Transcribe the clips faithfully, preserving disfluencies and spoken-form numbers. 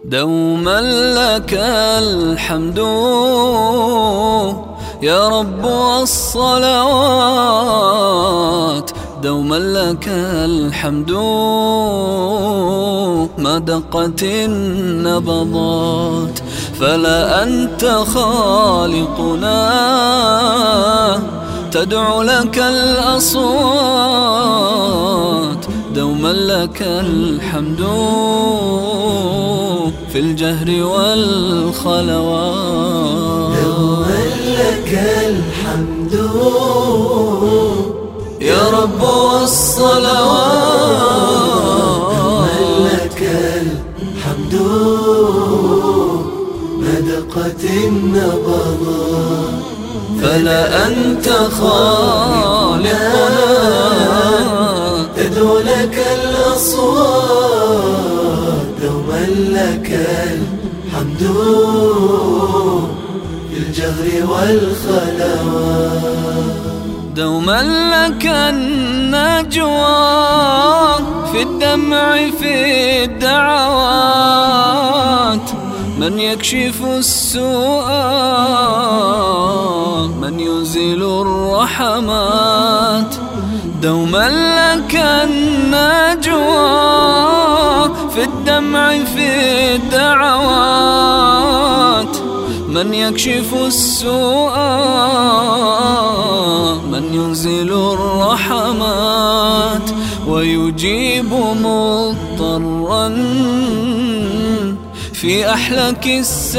دوما لك الحمد يا رب والصلوات، دوما لك الحمد ما دقت النبضات. فلا أنت خالقنا تدعو لك الأصوات، دوما لك الحمد في الجهر والخلوات. دوما لك الحمد يا رب والصلوات، دوما لك الحمد ما دقت النبضات. فلا أنت خالقنا تدعو لك الأصوات، دوما لك الحمد في الجهر والخلوات. دوما لك النجوى في الدمع في الدعوات، من يكشف السوء من يزيل الرحمات. دوما لك النجوى في الدمع في الدعوات، من يكشف السوء من ينزل الرحمات، ويجيب مضطرا في أحلك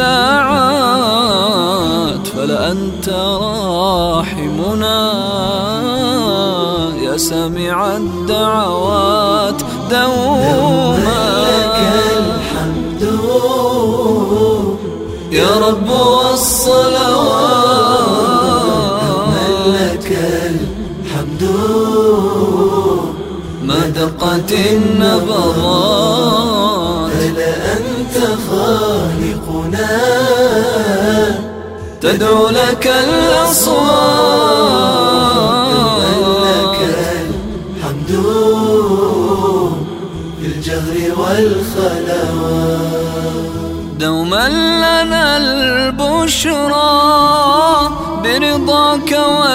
الساعات. فلا أنت راحمنا يا سامع الدعوات، دوما لك الحمد يا رب والصلوات، دوما لك الحمد ما دقت النبضات. فلا أنت خالقنا تدعو لك الأصوات، دوما لك الحمد في الجهر والخلوات. دوما لنا البشرى برضاك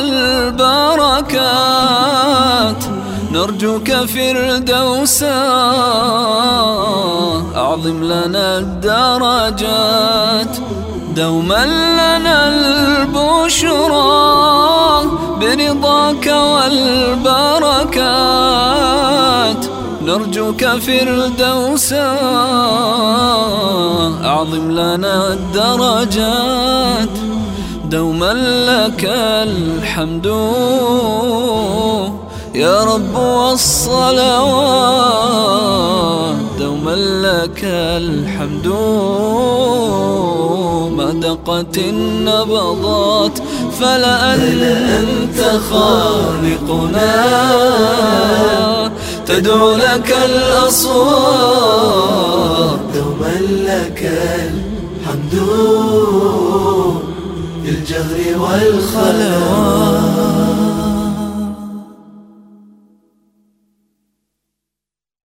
والبركات، نرجوك فردوسا أعظم لنا الدرجات. دوما لنا البشرى برضاك والبركات، نرجوك فردوسا أعظم لنا الدرجات. دوما لك الحمد يا رب والصلوات، دوما لك الحمد ما دقت النبضات. فلا أنت خالقنا تدعو لك الأصوات، دوما لك الحمد في الجهر والخلوات.